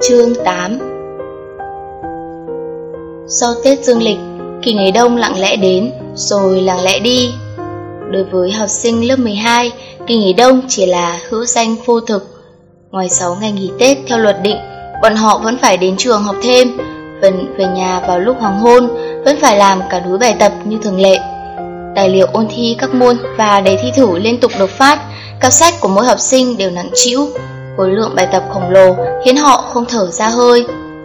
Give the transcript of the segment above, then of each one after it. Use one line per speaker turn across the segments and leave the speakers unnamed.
Chương 8. Sau Tết dương lịch, kỳ nghỉ đông lặng lẽ đến, rồi lặng lẽ đi. Đối với học sinh lớp 12, kỳ nghỉ đông chỉ là hữu danh vô thực. Ngoài 6 ngày nghỉ Tết theo luật định, bọn họ vẫn phải đến trường học thêm, vẫn về nhà vào lúc hoàng hôn, vẫn phải làm cả núi bài tập như thường lệ. Tài liệu ôn thi các môn và đề thi thử liên tục được phát, cặp sách của mỗi học sinh đều nặng trĩu, khối lượng bài tập khổng lồ khiến họ không thở ra hơi.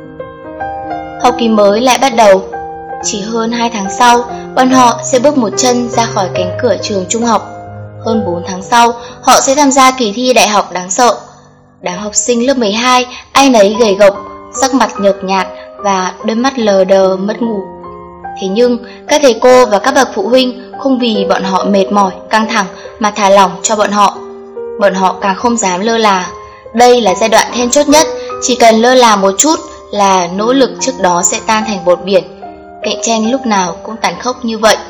Học kỳ mới lại bắt đầu. Chỉ hơn 2 tháng sau, bọn họ sẽ bước một chân ra khỏi cánh cửa trường trung học. Hơn 4 tháng sau, họ sẽ tham gia kỳ thi đại học đáng sợ. Đám học sinh lớp 12 ai nấy gầy gộc, sắc mặt nhợt nhạt và đôi mắt lờ đờ mất ngủ. Thế nhưng, các thầy cô và các bậc phụ huynh không vì bọn họ mệt mỏi, căng thẳng mà thả lỏng cho bọn họ. Bọn họ càng không dám lơ là. Đây là giai đoạn then chốt nhất, chỉ cần lơ là một chút là nỗ lực trước đó sẽ tan thành bọt biển. Cạnh tranh lúc nào cũng tàn khốc như vậy.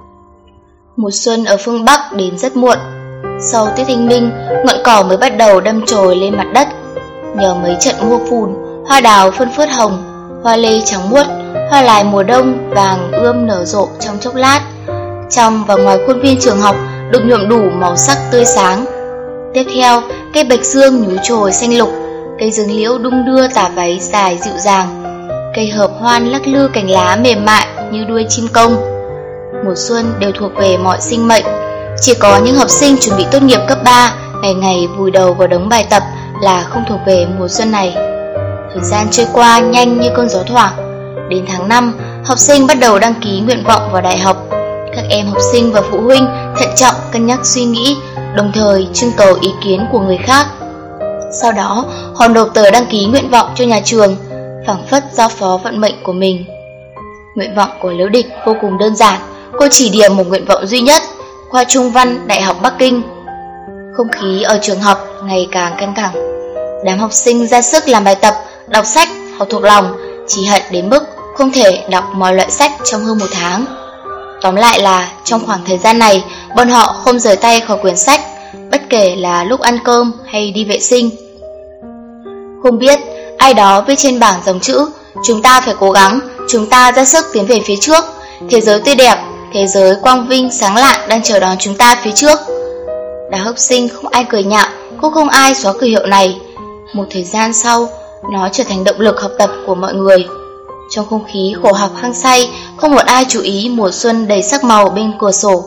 Mùa xuân ở phương Bắc đến rất muộn. Sau Tết Thanh Minh, ngọn cỏ mới bắt đầu đâm chồi lên mặt đất. Nhờ mấy trận mưa phùn, hoa đào phân phớt hồng, hoa lê trắng muốt, hoa lài mùa đông vàng ươm nở rộ trong chốc lát. Trong và ngoài khuôn viên trường học được nhuộm đủ màu sắc tươi sáng. Tiếp theo, cây bạch dương nhúi chồi xanh lục, cây dương liễu đung đưa tà váy dài dịu dàng, cây hợp hoan lắc lư cành lá mềm mại như đuôi chim công. Mùa xuân đều thuộc về mọi sinh mệnh. Chỉ có những học sinh chuẩn bị tốt nghiệp cấp 3 ngày ngày vùi đầu vào đống bài tập là không thuộc về mùa xuân này. Thời gian trôi qua nhanh như cơn gió thoảng. Đến tháng 5, học sinh bắt đầu đăng ký nguyện vọng vào đại học. Các em học sinh và phụ huynh thận trọng cân nhắc suy nghĩ, đồng thời trưng cầu ý kiến của người khác. Sau đó, họ nộp tờ đăng ký nguyện vọng cho nhà trường, phảng phất giao phó vận mệnh của mình. Nguyện vọng của Liễu Địch vô cùng đơn giản, cô chỉ điểm một nguyện vọng duy nhất, khoa Trung văn Đại học Bắc Kinh. Không khí ở trường học ngày càng căng thẳng. Đám học sinh ra sức làm bài tập, đọc sách, học thuộc lòng, chỉ hận đến mức không thể đọc mọi loại sách trong hơn 1 tháng. Tóm lại là trong khoảng thời gian này, bọn họ không rời tay khỏi quyển sách, bất kể là lúc ăn cơm hay đi vệ sinh. Không biết ai đó viết trên bảng dòng chữ: chúng ta phải cố gắng, chúng ta ra sức tiến về phía trước, thế giới tươi đẹp, thế giới quang vinh sáng lạng đang chờ đón chúng ta phía trước. Đám học sinh không ai cười nhạo, cũng không ai xóa cửa hiệu này. Một thời gian sau, nó trở thành động lực học tập của mọi người. Trong không khí khổ học hăng say, không một ai chú ý mùa xuân đầy sắc màu bên cửa sổ.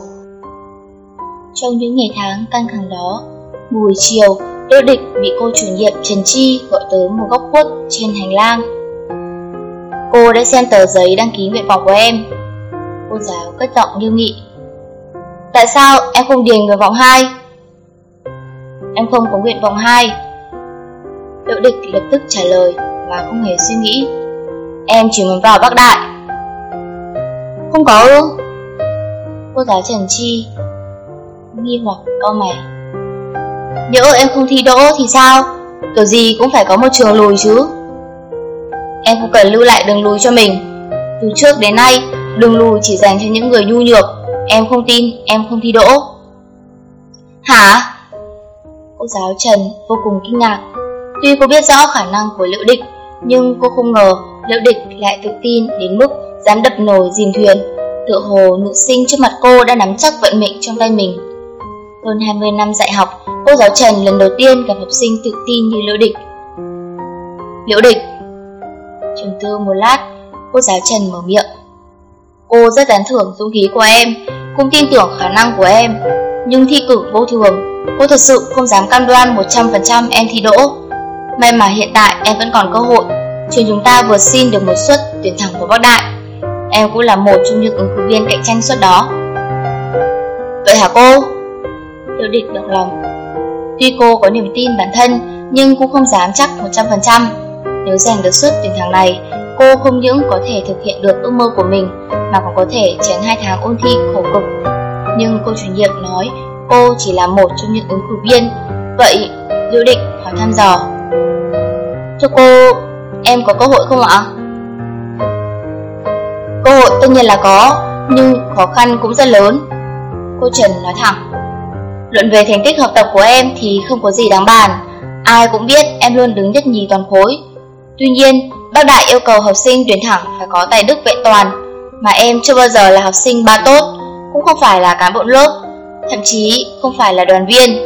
Trong những ngày tháng căng thẳng đó, buổi chiều, Liễu Địch bị cô chủ nhiệm Trần Chi gọi tới một góc khuất trên hành lang. Cô đã xem tờ giấy đăng ký nguyện vọng của em. Cô giáo cất giọng nghiêm nghị. Tại sao em không điền nguyện vọng 2? Em không có nguyện vọng 2. Liễu Địch lập tức trả lời và không hề suy nghĩ. Em chỉ muốn vào Bắc Đại. Không có ư? Cô giáo Trần Chi nghi hoặc cau mày. Nhỡ em không thi đỗ thì sao? Kiểu gì cũng phải có một trường lùi chứ. Em không cần lưu lại đường lùi cho mình. Từ trước đến nay, đường lùi chỉ dành cho những người nhu nhược. Em không tin em không thi đỗ. Hả? Cô giáo Trần vô cùng kinh ngạc. Tuy cô biết rõ khả năng của Liễu Địch, nhưng cô không ngờ Liễu Địch lại tự tin đến mức dám đập nồi dìm thuyền. Tựa hồ nữ sinh trước mặt cô đã nắm chắc vận mệnh trong tay mình. Hơn 20 năm dạy học, cô giáo Trần lần đầu tiên gặp học sinh tự tin như Liễu Địch. Liễu Địch. Trầm tư một lát, cô giáo Trần mở miệng. Cô rất tán thưởng dũng khí của em, cũng tin tưởng khả năng của em. Nhưng thi cử vô thường, cô thật sự không dám cam đoan 100% em thi đỗ. May mà hiện tại em vẫn còn cơ hội. Trường chúng ta vừa xin được một suất tuyển thẳng vào Bắc Đại. Em cũng là một trong những ứng cử viên cạnh tranh suất đó. Vậy hả cô? Liễu Địch động lòng. Tuy cô có niềm tin bản thân, nhưng cũng không dám chắc 100%. Nếu giành được suất tuyển thẳng này, cô không những có thể thực hiện được ước mơ của mình, mà còn có thể tránh 2 tháng ôn thi khổ cực. Nhưng cô chủ nhiệm nói cô chỉ là một trong những ứng cử viên. Vậy Liễu Địch hỏi thăm dò. Cho cô, em có cơ hội không ạ? Cơ hội tất nhiên là có, nhưng khó khăn cũng rất lớn. Cô Trần nói thẳng. Luận về thành tích học tập của em thì không có gì đáng bàn. Ai cũng biết em luôn đứng nhất nhì toàn khối. Tuy nhiên, bác Đại yêu cầu học sinh tuyển thẳng phải có tài đức vẹn toàn, mà em chưa bao giờ là học sinh ba tốt, cũng không phải là cán bộ lớp, thậm chí không phải là đoàn viên.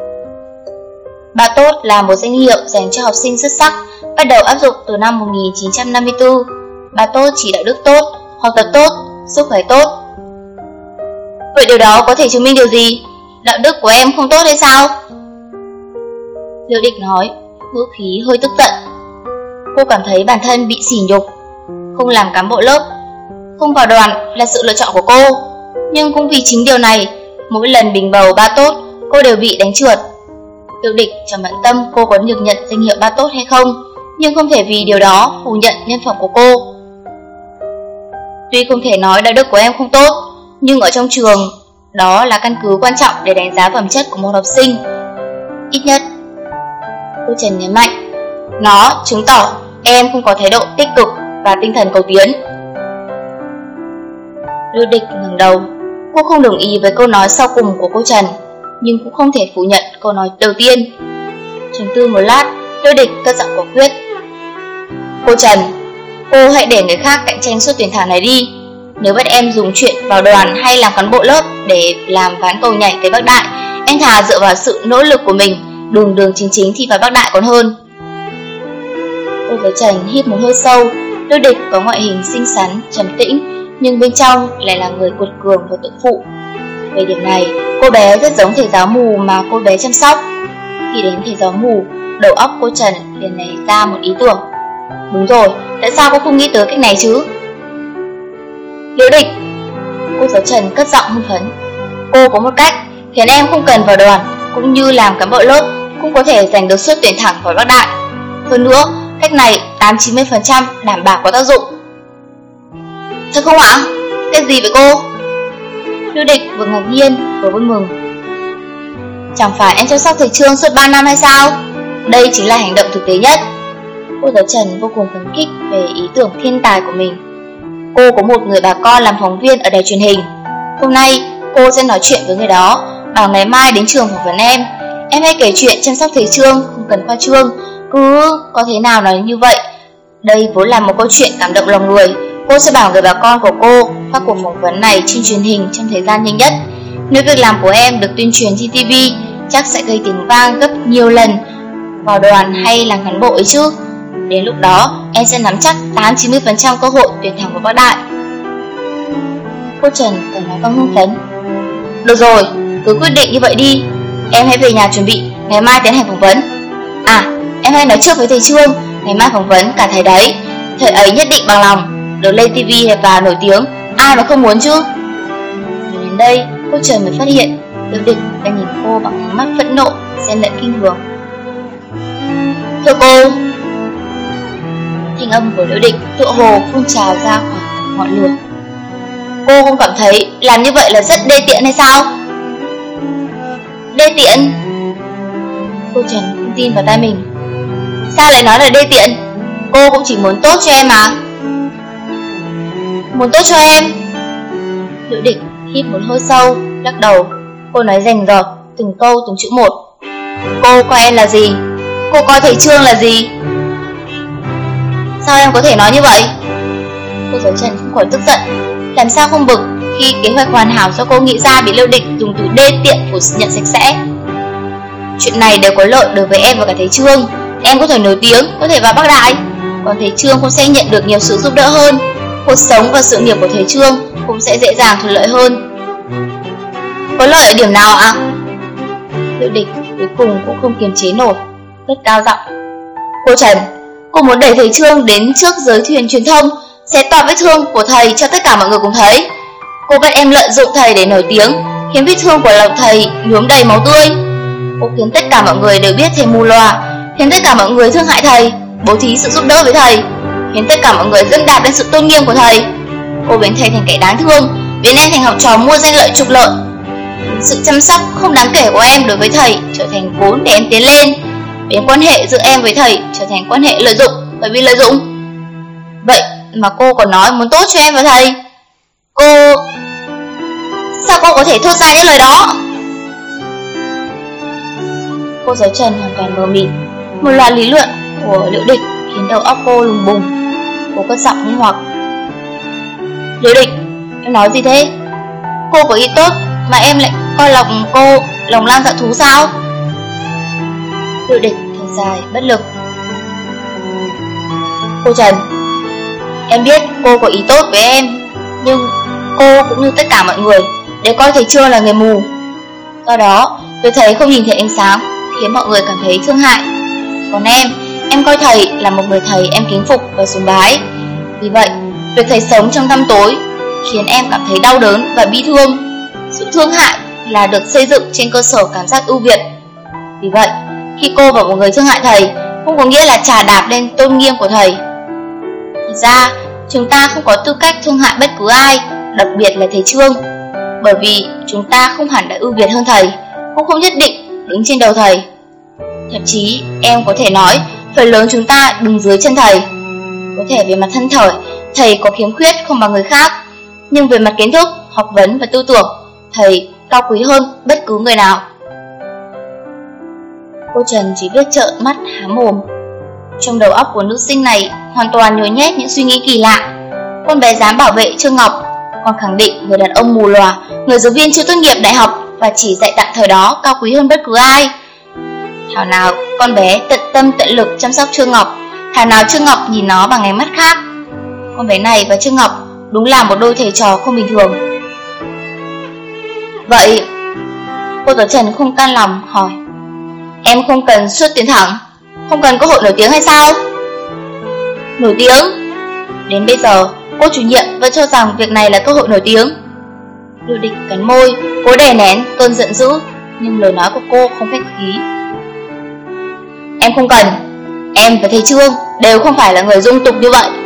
Ba tốt là một danh hiệu dành cho học sinh xuất sắc, bắt đầu áp dụng từ năm 1954. Ba tốt chỉ đạo đức tốt, học tập tốt, sức khỏe tốt. Vậy điều đó có thể chứng minh điều gì? Đạo đức của em không tốt hay sao? Liễu Địch nói, ngữ khí hơi tức giận. Cô cảm thấy bản thân bị sỉ nhục. Không làm cán bộ lớp, không vào đoàn là sự lựa chọn của cô, nhưng cũng vì chính điều này, mỗi lần bình bầu ba tốt, cô đều bị đánh trượt. Liễu Địch chẳng bận tâm cô có được nhận danh hiệu ba tốt hay không, nhưng không thể vì điều đó phủ nhận nhân phẩm của cô. Tuy không thể nói đạo đức của em không tốt, nhưng ở trong trường, đó là căn cứ quan trọng để đánh giá phẩm chất của một học sinh. Ít nhất, cô Trần nhấn mạnh, nó chứng tỏ em không có thái độ tích cực và tinh thần cầu tiến. Liễu Địch ngẩng đầu. Cô không đồng ý với câu nói sau cùng của cô Trần, nhưng cũng không thể phủ nhận câu nói đầu tiên. Trầm tư một lát, Liễu Địch cất giọng quả quyết. Cô Trần, cô hãy để người khác cạnh tranh suốt tuyển thẳng này đi. Nếu bắt em dùng chuyện vào đoàn hay làm cán bộ lớp để làm ván cầu nhảy tới Bắc Đại, em thà dựa vào sự nỗ lực của mình, đường chính thi vào Bắc Đại còn hơn. Cô giáo Trần hít một hơi sâu. Liễu Địch có ngoại hình xinh xắn, trầm tĩnh, nhưng bên trong lại là người cuột cường và tự phụ. Về điểm này, cô bé rất giống thầy giáo mù mà cô bé chăm sóc. Khi đến thầy giáo mù, đầu óc cô Trần liền nảy ra một ý tưởng. Đúng rồi, tại sao cô không nghĩ tới cách này chứ? Liễu Địch, cô giáo Trần cất giọng hưng phấn. Cô có một cách khiến em không cần vào đoàn, cũng như làm cán bộ lớp, cũng có thể giành được suất tuyển thẳng vào Bắc Đại. Hơn nữa, cách này 80-90% đảm bảo có tác dụng. Thật không ạ? Cái gì vậy cô? Liễu Địch vừa ngạc nhiên vừa vui mừng. Chẳng phải em chăm sóc thầy Trương suốt 3 năm hay sao? Đây chính là hành động thực tế nhất. Cô giáo Trần vô cùng phấn khích về ý tưởng thiên tài của mình. Cô có một người bà con làm phóng viên ở đài truyền hình. Hôm nay cô sẽ nói chuyện với người đó, bảo ngày mai đến trường phỏng vấn em. Em hãy kể chuyện chăm sóc thầy Trương, không cần khoa trương, cứ có thế nào nói như vậy. Đây vốn là một câu chuyện cảm động lòng người. Cô sẽ bảo người bà con của cô phát cuộc phỏng vấn này trên truyền hình trong thời gian nhanh nhất. Nếu việc làm của em được tuyên truyền trên TV, chắc sẽ gây tiếng vang gấp nhiều lần vào đoàn hay làm cán bộ ấy chứ. Đến lúc đó, em sẽ nắm chắc 80-90% cơ hội tuyển thẳng vào Bắc Đại. Cô Trần còn nói bằng hưng phấn. Được rồi, cứ quyết định như vậy đi. Em hãy về nhà chuẩn bị, ngày mai tiến hành phỏng vấn. À, em hãy nói trước với thầy Trương, ngày mai phỏng vấn cả thầy đấy. Thầy ấy nhất định bằng lòng, được lên TV và nổi tiếng, ai mà không muốn chứ. Đến đây, cô Trần mới phát hiện Liễu Địch đang nhìn cô bằng ánh mắt phẫn nộ, xen lẫn kinh thường. Thưa cô. Thanh âm của Liễu Địch tựa hồ phun trào ra khỏi ngọn lửa. Cô không cảm thấy làm như vậy là rất đê tiện hay sao? Đê tiện? Cô Trần không tin vào tai mình. Sao lại nói là đê tiện? Cô cũng chỉ muốn tốt cho em mà. Muốn tốt cho em? Liễu Địch hít một hơi sâu, lắc đầu. Cô nói rành rọt từng câu từng chữ một. Cô coi em là gì? Cô coi thầy Trương là gì? Sao em có thể nói như vậy? Cô giáo Trần không khỏi tức giận. Làm sao không bực khi kế hoạch hoàn hảo do cô nghĩ ra bị Liễu Địch dùng từ đê tiện phủ nhận sạch sẽ. Chuyện này đều có lợi đối với em và cả thầy Trương. Em có thể nổi tiếng, có thể vào Bắc Đại, còn thầy Trương cũng sẽ nhận được nhiều sự giúp đỡ hơn. Cuộc sống và sự nghiệp của thầy Trương cũng sẽ dễ dàng thuận lợi hơn. Có lợi ở điểm nào ạ? Liễu Địch cuối cùng cũng không kiềm chế nổi, cất cao giọng. Cô Trần, cô muốn đẩy thầy Trương đến trước giới thuyền truyền thông, xé toạc vết thương của thầy cho tất cả mọi người cùng thấy. Cô bắt em lợi dụng thầy để nổi tiếng, khiến vết thương của lòng thầy nhuốm đầy máu tươi. Cô khiến tất cả mọi người đều biết thầy mù lòa, khiến tất cả mọi người thương hại thầy, bố thí sự giúp đỡ với thầy, khiến tất cả mọi người dẫm đạp lên sự tôn nghiêm của thầy. Cô biến thầy thành kẻ đáng thương, biến em thành học trò mua danh lợi trục lợi. Sự chăm sóc không đáng kể của em đối với thầy trở thành vốn để em tiến lên, biến quan hệ giữa em với thầy trở thành quan hệ lợi dụng bởi vì lợi dụng. Vậy mà cô còn nói muốn tốt cho em và thầy. Cô... Sao cô có thể thốt ra những lời đó? Cô giáo Trần hoàn toàn mờ mịt. Một loạt lý luận của Liễu Địch khiến đầu óc cô lùng bùng. Cô cất giọng nghi hoặc. Liễu Địch, em nói gì thế? Cô có ý tốt mà em lại coi lòng cô lòng lang dạ thú sao? Liễu Địch thở dài bất lực. Cô Trần, em biết cô có ý tốt với em, nhưng cô cũng như tất cả mọi người đều coi thầy Trương là người mù. Do đó, việc thầy không nhìn thấy ánh sáng khiến mọi người cảm thấy thương hại. Còn em coi thầy là một người thầy em kính phục và sùng bái. Vì vậy, việc thầy sống trong tăm tối khiến em cảm thấy đau đớn và bi thương. Sự thương hại là được xây dựng trên cơ sở cảm giác ưu việt. Vì vậy, khi cô và một người thương hại thầy không có nghĩa là chà đạp lên tôn nghiêm của thầy. Thật ra, chúng ta không có tư cách thương hại bất cứ ai, đặc biệt là thầy Trương, bởi vì chúng ta không hẳn đã ưu việt hơn thầy, cũng không nhất định đứng trên đầu thầy. Thậm chí, em có thể nói, phần lớn chúng ta đứng dưới chân thầy. Có thể về mặt thân thể, thầy có khiếm khuyết không bằng người khác, nhưng về mặt kiến thức, học vấn và tư tưởng, thầy cao quý hơn bất cứ người nào. Cô Trần chỉ biết trợn mắt há mồm. Trong đầu óc của nữ sinh này hoàn toàn nhồi nhét những suy nghĩ kỳ lạ. Con bé dám bảo vệ Trương Ngọc, còn khẳng định người đàn ông mù lòa, người giáo viên chưa tốt nghiệp đại học và chỉ dạy tạm thời đó cao quý hơn bất cứ ai. Thảo nào con bé tận tâm tận lực chăm sóc Trương Ngọc, thảo nào Trương Ngọc nhìn nó bằng ánh mắt khác. Con bé này và Trương Ngọc đúng là một đôi thầy trò không bình thường. Vậy, cô giáo Trần không can lòng hỏi, em không cần suốt tiến thẳng, không cần cơ hội nổi tiếng hay sao? Nổi tiếng? Đến bây giờ, cô chủ nhiệm vẫn cho rằng việc này là cơ hội nổi tiếng. Liễu Địch cắn môi, cố đè nén cơn giận dữ, nhưng lời nói của cô không khách khí. Em không cần, em và thầy Trương đều không phải là người dung tục như vậy.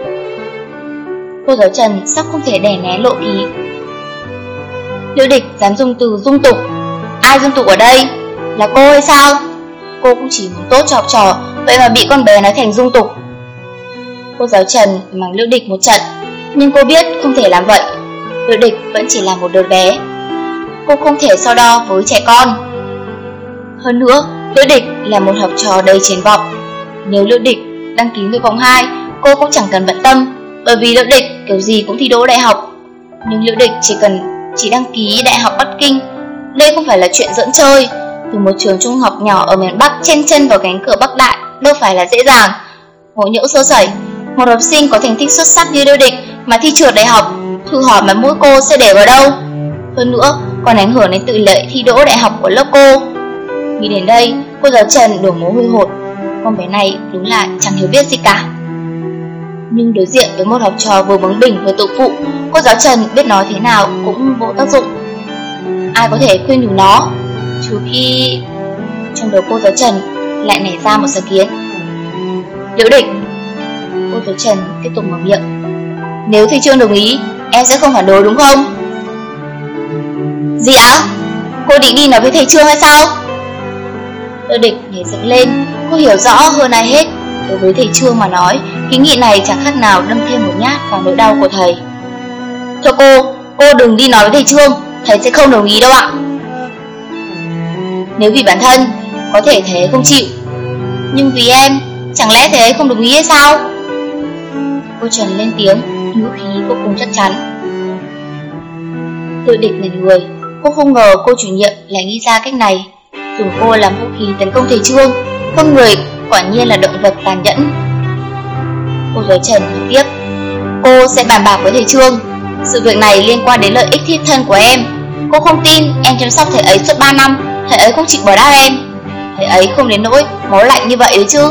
Cô giáo Trần sắp không thể đè nén lộ khí. Liễu Địch dám dùng từ dung tục? Ai dung tục ở đây? Là cô hay sao? Cô cũng chỉ muốn tốt cho học trò, vậy mà bị con bé nói thành dung tục. Cô giáo Trần mắng Liễu Địch một trận, nhưng cô biết không thể làm vậy. Liễu Địch vẫn chỉ là một đứa bé, cô không thể so đo với trẻ con. Hơn nữa, Liễu Địch là một học trò đầy triển vọng. Nếu Liễu Địch đăng ký nguyện vọng 2, cô cũng chẳng cần bận tâm, bởi vì Liễu Địch kiểu gì cũng thi đỗ đại học. Nhưng Liễu Địch chỉ đăng ký Đại học Bắc Kinh. Đây không phải là chuyện giỡn chơi. Từ một trường trung học nhỏ ở miền Bắc chen chân vào cánh cửa Bắc Đại đâu phải là dễ dàng. Ngộ nhỡ sơ sẩy, một học sinh có thành tích xuất sắc như Liễu Địch mà thi trượt đại học, thử hỏi mà mũi cô sẽ để vào đâu? Hơn nữa, còn ảnh hưởng đến tỷ lệ thi đỗ đại học của lớp cô. Nghĩ đến đây, cô giáo Trần đổ mồ hôi hột. Con bé này đúng là chẳng hiểu biết gì cả. Nhưng đối diện với một học trò vừa bướng bỉnh vừa tự phụ, cô giáo Trần biết nói thế nào cũng vô tác dụng. Ai có thể khuyên nhủ nó, trừ khi... Trong đầu cô giáo Trần lại nảy ra một sáng kiến. Liễu Địch, cô giáo Trần tiếp tục mở miệng, nếu thầy Trương đồng ý, em sẽ không phản đối đúng không? Gì á? Cô định đi nói với thầy Trương hay sao? Liễu Địch nhảy dựng lên. Cô hiểu rõ hơn ai hết, đối với thầy Trương mà nói, kiến nghị này chẳng khác nào đâm thêm một nhát vào nỗi đau của thầy. Cho cô đừng đi nói với thầy Trương, thầy sẽ không đồng ý đâu ạ. Nếu vì bản thân, có thể thầy ấy không chịu, nhưng vì em, chẳng lẽ thầy ấy không đồng ý hay sao? Cô Trần lên tiếng, ngữ khí vô cùng chắc chắn. Liễu Địch ngẩn người, cô không ngờ cô chủ nhiệm lại nghĩ ra cách này, dùng cô làm vũ khí tấn công thầy Trương. Con người quả nhiên là động vật tàn nhẫn. Cô giáo Trần nói tiếp, cô sẽ bàn bạc với thầy Trương. Sự việc này liên quan đến lợi ích thiết thân của em. Cô không tin em chăm sóc thầy ấy suốt 3 năm, thầy ấy không chịu bỏ đáp em. Thầy ấy không đến nỗi máu lạnh như vậy đấy chứ.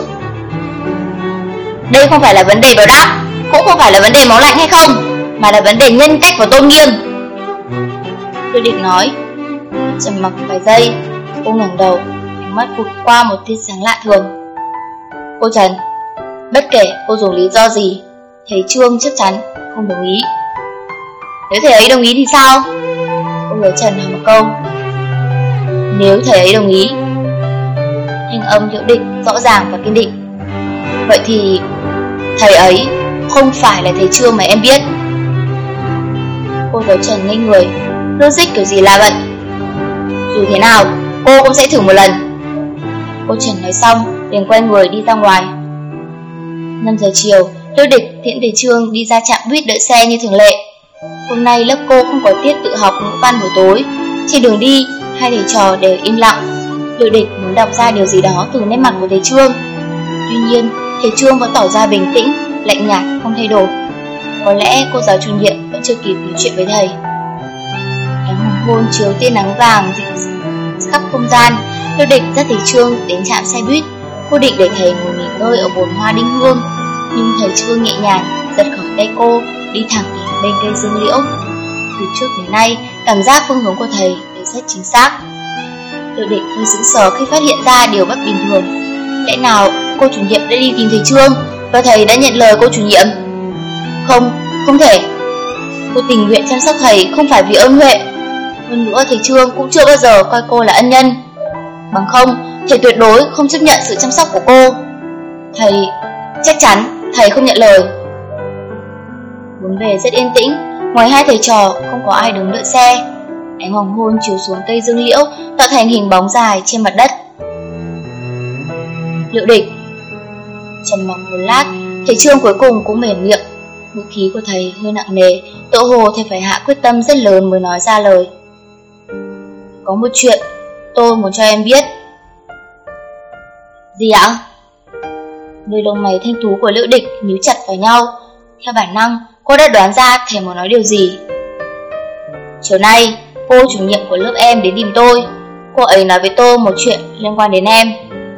Đây không phải là vấn đề báo đáp, cũng không phải là vấn đề máu lạnh hay không, mà là vấn đề nhân cách và tôn nghiêm. Liễu Địch nói. Trầm mặc vài giây, cô ngẩng đầu, ánh mắt vụt qua một tia sáng lạ thường. Cô Trần, bất kể cô dùng lý do gì, thầy Trương chắc chắn không đồng ý. Nếu thầy ấy đồng ý thì sao? Cô giáo Trần hỏi một câu. Nếu thầy ấy đồng ý. Thanh âm Liễu Địch rõ ràng và kiên định. Vậy thì thầy ấy không phải là thầy Trương mà em biết. Cô giáo Trần ngây người, logic kiểu gì là vậy? Dù thế nào, cô cũng sẽ thử một lần. Cô Trần nói xong, liền quay người đi ra ngoài. 5 giờ chiều, Liễu Địch tiễn thầy Trương đi ra trạm buýt đợi xe như thường lệ. Hôm nay lớp cô không có tiết tự học ngữ văn buổi tối. Trên đường đi, hai thầy trò đều im lặng. Liễu Địch muốn đọc ra điều gì đó từ nét mặt của thầy Trương. Tuy nhiên, thầy Trương vẫn tỏ ra bình tĩnh, lạnh nhạt, không thay đổi. Có lẽ cô giáo chủ nhiệm vẫn chưa kịp nói chuyện với thầy. Ánh hoàng hôn chiếu tia nắng vàng dịu khắp không gian. Liễu Địch dắt thầy Trương đến trạm xe buýt. Cô định để thầy ngồi nghỉ ngơi ở bồn hoa đinh hương, nhưng thầy Trương nhẹ nhàng giật khỏi tay cô, đi thẳng đến bên cây dương liễu. Từ trước đến nay, cảm giác phương hướng của thầy đều rất chính xác. Liễu Địch hơi sững sờ khi phát hiện ra điều bất bình thường. Lẽ nào cô chủ nhiệm đã đi tìm thầy Trương và thầy đã nhận lời cô chủ nhiệm? Không thể. Cô tình nguyện chăm sóc thầy không phải vì ơn huệ. Hơn nữa thầy Trương cũng chưa bao giờ coi cô là ân nhân. Bằng không, thầy tuyệt đối không chấp nhận sự chăm sóc của cô. Thầy, chắc chắn thầy không nhận lời. Bốn bề rất yên tĩnh, ngoài hai thầy trò không có ai đứng đợi xe. Ánh hoàng hôn chiếu xuống cây dương liễu, tạo thành hình bóng dài trên mặt đất. Liễu Địch. Trầm mặc một lát, thầy Trương cuối cùng cũng mềm miệng. Ngữ khí của thầy hơi nặng nề, tựa hồ thầy phải hạ quyết tâm rất lớn mới nói ra lời. Có một chuyện tôi muốn cho em biết. Gì ạ? Đôi lông mày thanh tú của Liễu Địch nhíu chặt vào nhau. Theo bản năng, cô đã đoán ra thầy muốn nói điều gì. Chiều nay, cô chủ nhiệm của lớp em đến tìm tôi. Cô ấy nói với tôi một chuyện liên quan đến em.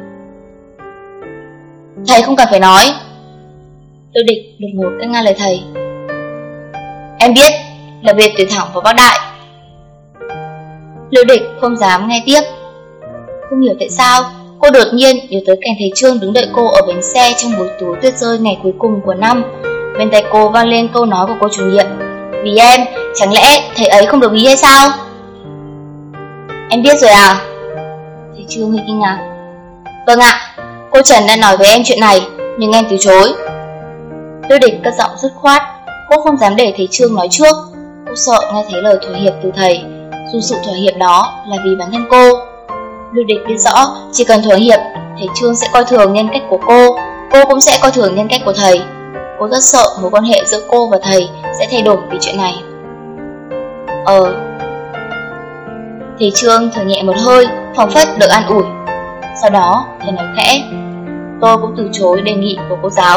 Thầy không cần phải nói. Liễu Địch đột ngột cắt ngang lời thầy. Em biết là biệt tuyển thẳng vào Bắc Đại. Liễu Địch không dám nghe tiếp. Không hiểu tại sao cô đột nhiên nhớ tới cảnh thầy Trương đứng đợi cô ở bến xe trong buổi tối tuyết rơi ngày cuối cùng của năm. Bên tai cô vang lên câu nói của cô chủ nhiệm. Vì em, chẳng lẽ thầy ấy không đồng ý hay sao? Em biết rồi à? Thầy Trương hơi kinh ngạc. Vâng ạ, cô Trần đã nói với em chuyện này, nhưng em từ chối. Liễu Địch cất giọng dứt khoát. Cô không dám để thầy Trương nói trước. Cô sợ nghe thấy lời thỏa hiệp từ thầy, dù sự thỏa hiệp đó là vì bản thân cô. Liễu Địch biết rõ chỉ cần thỏa hiệp, thầy Trương sẽ coi thường nhân cách của cô cũng sẽ coi thường nhân cách của thầy. Cô rất sợ mối quan hệ giữa cô và thầy sẽ thay đổi vì chuyện này. Thầy Trương thở nhẹ một hơi, phảng phất được an ủi. Sau đó thầy nói khẽ. Tôi cũng từ chối đề nghị của cô giáo.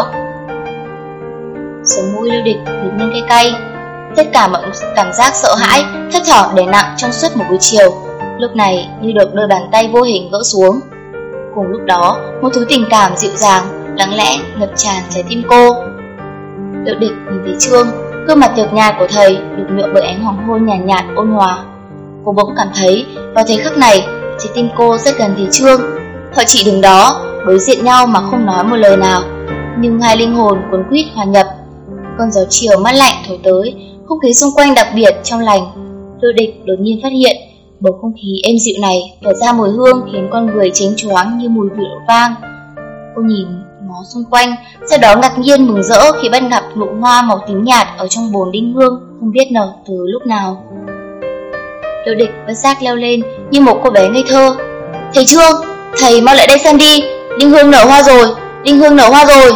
Sống mũi Liễu Địch đột nhiên cay cay. Tất cả mọi cảm giác sợ hãi, thấp thỏm đè nặng trong suốt một buổi chiều, lúc này như được đôi bàn tay vô hình gỡ xuống. Cùng lúc đó, một thứ tình cảm dịu dàng, lặng lẽ ngập tràn trái tim cô. Liễu Địch nhìn thấy Trương, gương mặt nhợt nhạt của thầy được nhuộm bởi ánh hoàng hôn nhàn nhạt ôn hòa. Cô bỗng cảm thấy vào thời khắc này, trái tim cô rất gần thầy Trương. Họ chỉ đứng đó, đối diện nhau mà không nói một lời nào, nhưng hai linh hồn cuốn quýt hòa nhập. Cơn gió chiều mát lạnh thổi tới, không khí xung quanh đặc biệt trong lành. Liễu Địch đột nhiên phát hiện bầu không khí êm dịu này tỏa ra mùi hương khiến con người chánh choáng như mùi rượu vang. Cô nhìn ngó xung quanh, sau đó ngạc nhiên mừng rỡ khi bắt gặp nụ hoa màu tím nhạt ở trong bồn đinh hương không biết nở từ lúc nào. Liễu Địch bất giác leo lên như một cô bé ngây thơ. Thầy Trương, thầy mau lại đây xem đi, đinh hương nở hoa rồi, đinh hương nở hoa rồi.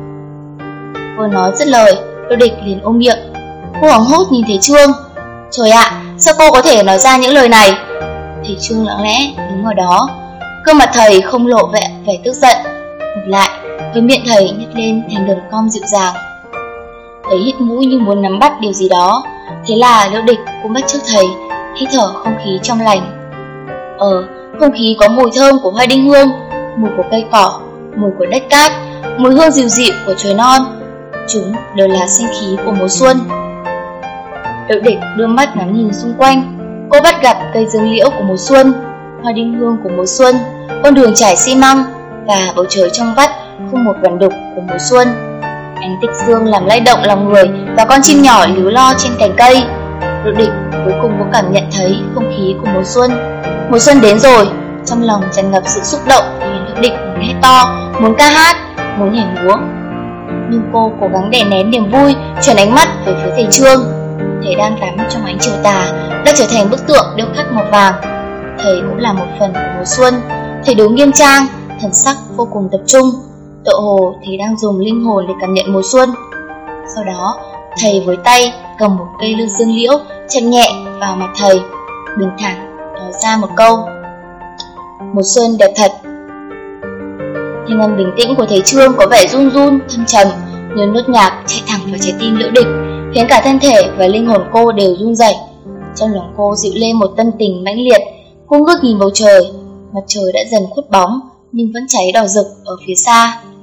Vừa nói dứt lời, Liễu Địch liền ôm miệng. Cô hoảng hốt nhìn thầy Trương. Trời ạ, sao cô có thể nói ra những lời này? Thầy Trương lặng lẽ đứng ở đó, gương mặt thầy không lộ vẻ tức giận. Ngược lại, với miệng thầy nhếch lên thành đường cong dịu dàng. Thầy hít mũi như muốn nắm bắt điều gì đó. Thế là Liễu Địch cũng bắt chước thầy, hít thở không khí trong lành. Không khí có mùi thơm của hoa đinh hương, mùi của cây cỏ, mùi của đất cát, mùi hương dịu dịu của trời non. Chúng đều là sinh khí của mùa xuân. Liễu Địch đưa mắt ngắm nhìn xung quanh. Cô bắt gặp cây dương liễu của mùa xuân, hoa đinh hương của mùa xuân, con đường trải xi măng và bầu trời trong vắt không một vằn đục của mùa xuân. Ánh tịch dương làm lay động lòng người và con chim nhỏ líu lo trên cành cây. Liễu Địch cuối cùng cũng cảm nhận thấy không khí của mùa xuân. Mùa xuân đến rồi. Trong lòng tràn ngập sự xúc động thì Liễu Địch muốn hét to, muốn ca hát, muốn nhảy múa. Nhưng cô cố gắng đè nén niềm vui, chuyển ánh mắt về phía thầy Trương. Thầy đang tắm trong ánh chiều tà, đã trở thành bức tượng điêu khắc màu vàng. Thầy cũng là một phần của mùa xuân. Thầy đứng nghiêm trang, thần sắc vô cùng tập trung. tựa hồ thầy đang dùng linh hồn để cảm nhận mùa xuân. Sau đó, thầy với tay cầm một cây lư dương liễu chạm nhẹ vào mặt thầy, bình thản nói ra một câu: "Mùa xuân đẹp thật." Thanh âm bình tĩnh của thầy Trương có vẻ run run, thâm trầm, như nốt nhạc chạy thẳng vào trái tim Liễu Địch, khiến cả thân thể và linh hồn cô đều run rẩy. Trong lòng cô dịu lên một tâm tình mãnh liệt. Cô ngước nhìn bầu trời, mặt trời đã dần khuất bóng nhưng vẫn cháy đỏ rực ở phía xa.